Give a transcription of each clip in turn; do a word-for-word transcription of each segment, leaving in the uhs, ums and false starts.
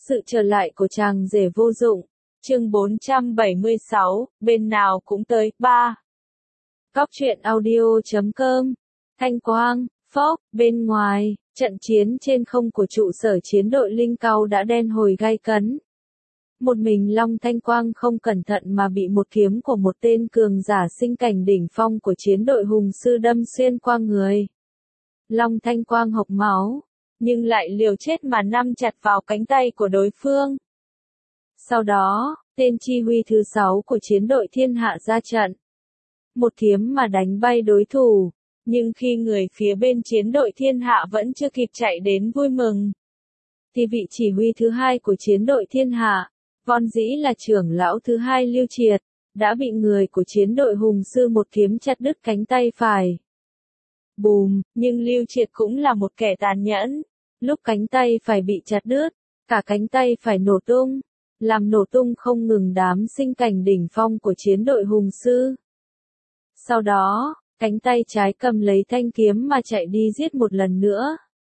Sự trở lại của chàng rể vô dụng. Chương bốn trăm bảy mươi sáu, bên nào cũng tới. ba. Cóc truyện audio chấm com. Thanh Quang, Phốc, bên ngoài, trận chiến trên không của trụ sở chiến đội Linh Cao đã đen hồi gay cấn. Một mình Long Thanh Quang không cẩn thận mà bị một kiếm của một tên cường giả sinh cảnh đỉnh phong của chiến đội hùng sư đâm xuyên qua người. Long Thanh Quang hộc máu, nhưng lại liều chết mà nắm chặt vào cánh tay của đối phương. Sau đó, tên chi huy thứ sáu của chiến đội thiên hạ ra trận. Một kiếm mà đánh bay đối thủ, nhưng khi người phía bên chiến đội thiên hạ vẫn chưa kịp chạy đến vui mừng, thì vị chỉ huy thứ hai của chiến đội thiên hạ, vốn dĩ là trưởng lão thứ hai Lưu Triệt, đã bị người của chiến đội hùng sư một kiếm chặt đứt cánh tay phải. Bùm, nhưng Lưu Triệt cũng là một kẻ tàn nhẫn. Lúc cánh tay phải bị chặt đứt, cả cánh tay phải nổ tung, làm nổ tung không ngừng đám sinh cảnh đỉnh phong của chiến đội hùng sư. Sau đó, cánh tay trái cầm lấy thanh kiếm mà chạy đi giết một lần nữa.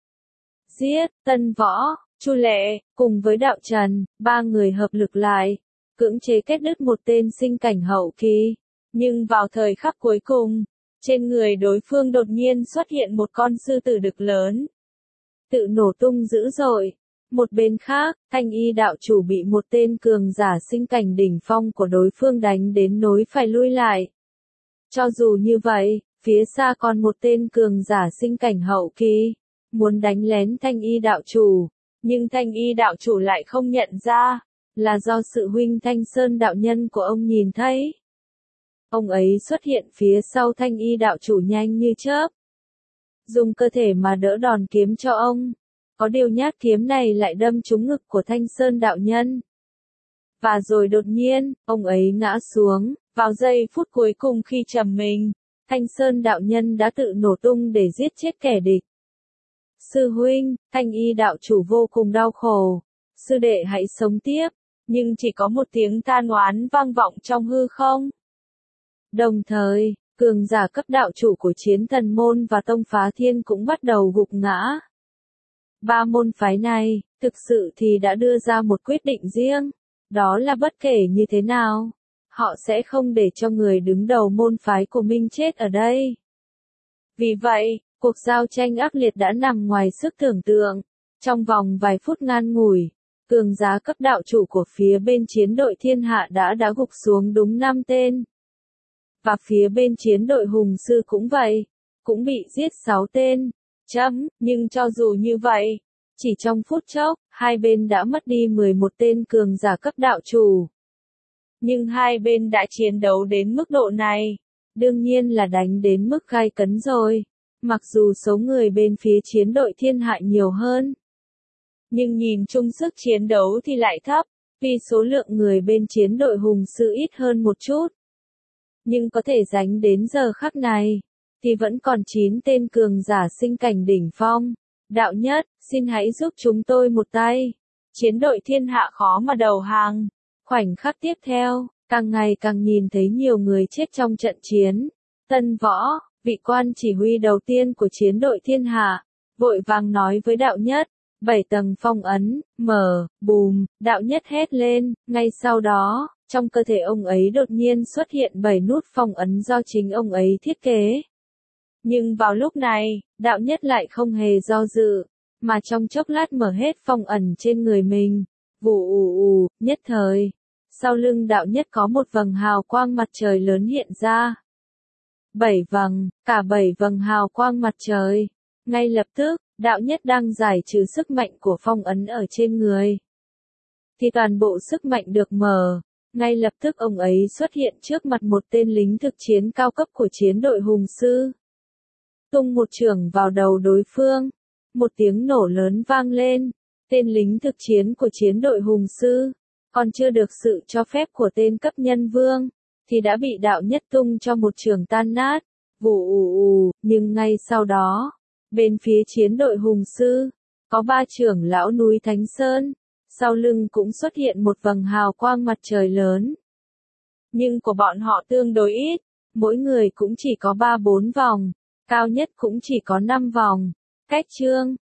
Giết, Tân Võ, Chu Lệ, cùng với Đạo Trần, ba người hợp lực lại, cưỡng chế kết đứt một tên sinh cảnh hậu kỳ. Nhưng vào thời khắc cuối cùng, trên người đối phương đột nhiên xuất hiện một con sư tử đực lớn. Tự nổ tung dữ dội. Một bên khác, Thanh Y đạo chủ bị một tên cường giả sinh cảnh đỉnh phong của đối phương đánh đến nỗi phải lui lại. Cho dù như vậy, phía xa còn một tên cường giả sinh cảnh hậu kỳ, muốn đánh lén Thanh Y đạo chủ, nhưng Thanh Y đạo chủ lại không nhận ra, là do sự huynh Thanh Sơn đạo nhân của ông nhìn thấy. Ông ấy xuất hiện phía sau Thanh Y đạo chủ nhanh như chớp, dùng cơ thể mà đỡ đòn kiếm cho ông. Có điều nhát kiếm này lại đâm trúng ngực của Thanh Sơn đạo nhân. Và rồi đột nhiên, ông ấy ngã xuống. Vào giây phút cuối cùng khi trầm mình, Thanh Sơn đạo nhân đã tự nổ tung để giết chết kẻ địch. Sư huynh, Thanh Y đạo chủ vô cùng đau khổ. Sư đệ hãy sống tiếp. Nhưng chỉ có một tiếng than oán vang vọng trong hư không. Đồng thời, cường giả cấp đạo chủ của chiến thần môn và tông phá thiên cũng bắt đầu gục ngã. Ba môn phái này, thực sự thì đã đưa ra một quyết định riêng, đó là bất kể như thế nào, họ sẽ không để cho người đứng đầu môn phái của mình chết ở đây. Vì vậy, cuộc giao tranh ác liệt đã nằm ngoài sức tưởng tượng. Trong vòng vài phút ngắn ngủi, cường giả cấp đạo chủ của phía bên chiến đội thiên hạ đã đã gục xuống đúng năm tên. Và phía bên chiến đội hùng sư cũng vậy, cũng bị giết sáu tên. Chấm, nhưng cho dù như vậy, chỉ trong phút chốc, hai bên đã mất đi mười một tên cường giả cấp đạo chủ. Nhưng hai bên đã chiến đấu đến mức độ này, đương nhiên là đánh đến mức gay cấn rồi. Mặc dù số người bên phía chiến đội thiên hạ nhiều hơn, nhưng nhìn chung sức chiến đấu thì lại thấp, vì số lượng người bên chiến đội hùng sư ít hơn một chút. Nhưng có thể đánh đến giờ khắc này, thì vẫn còn chín tên cường giả sinh cảnh đỉnh phong. Đạo nhất, xin hãy giúp chúng tôi một tay. Chiến đội thiên hạ khó mà đầu hàng. Khoảnh khắc tiếp theo, càng ngày càng nhìn thấy nhiều người chết trong trận chiến. Tân Võ, vị quan chỉ huy đầu tiên của chiến đội thiên hạ, vội vàng nói với đạo nhất. Bảy tầng phong ấn, mở, bùm, đạo nhất hét lên. Ngay sau đó, trong cơ thể ông ấy đột nhiên xuất hiện bảy nút phong ấn do chính ông ấy thiết kế. Nhưng vào lúc này, đạo nhất lại không hề do dự, mà trong chốc lát mở hết phong ẩn trên người mình. Vù ù ù, nhất thời, sau lưng đạo nhất có một vầng hào quang mặt trời lớn hiện ra. Bảy vầng, cả bảy vầng hào quang mặt trời. Ngay lập tức, đạo nhất đang giải trừ sức mạnh của phong ấn ở trên người, thì toàn bộ sức mạnh được mở. Ngay lập tức ông ấy xuất hiện trước mặt một tên lính thực chiến cao cấp của chiến đội hùng sư. Tung một chưởng vào đầu đối phương. Một tiếng nổ lớn vang lên. Tên lính thực chiến của chiến đội hùng sư, còn chưa được sự cho phép của tên cấp nhân vương, thì đã bị đạo nhất tung cho một chưởng tan nát. Vù ù ù, nhưng ngay sau đó, bên phía chiến đội hùng sư, có ba trưởng lão núi Thánh Sơn. Sau lưng cũng xuất hiện một vầng hào quang mặt trời lớn. Nhưng của bọn họ tương đối ít, mỗi người cũng chỉ có ba bốn vòng, cao nhất cũng chỉ có năm vòng. Cách chương,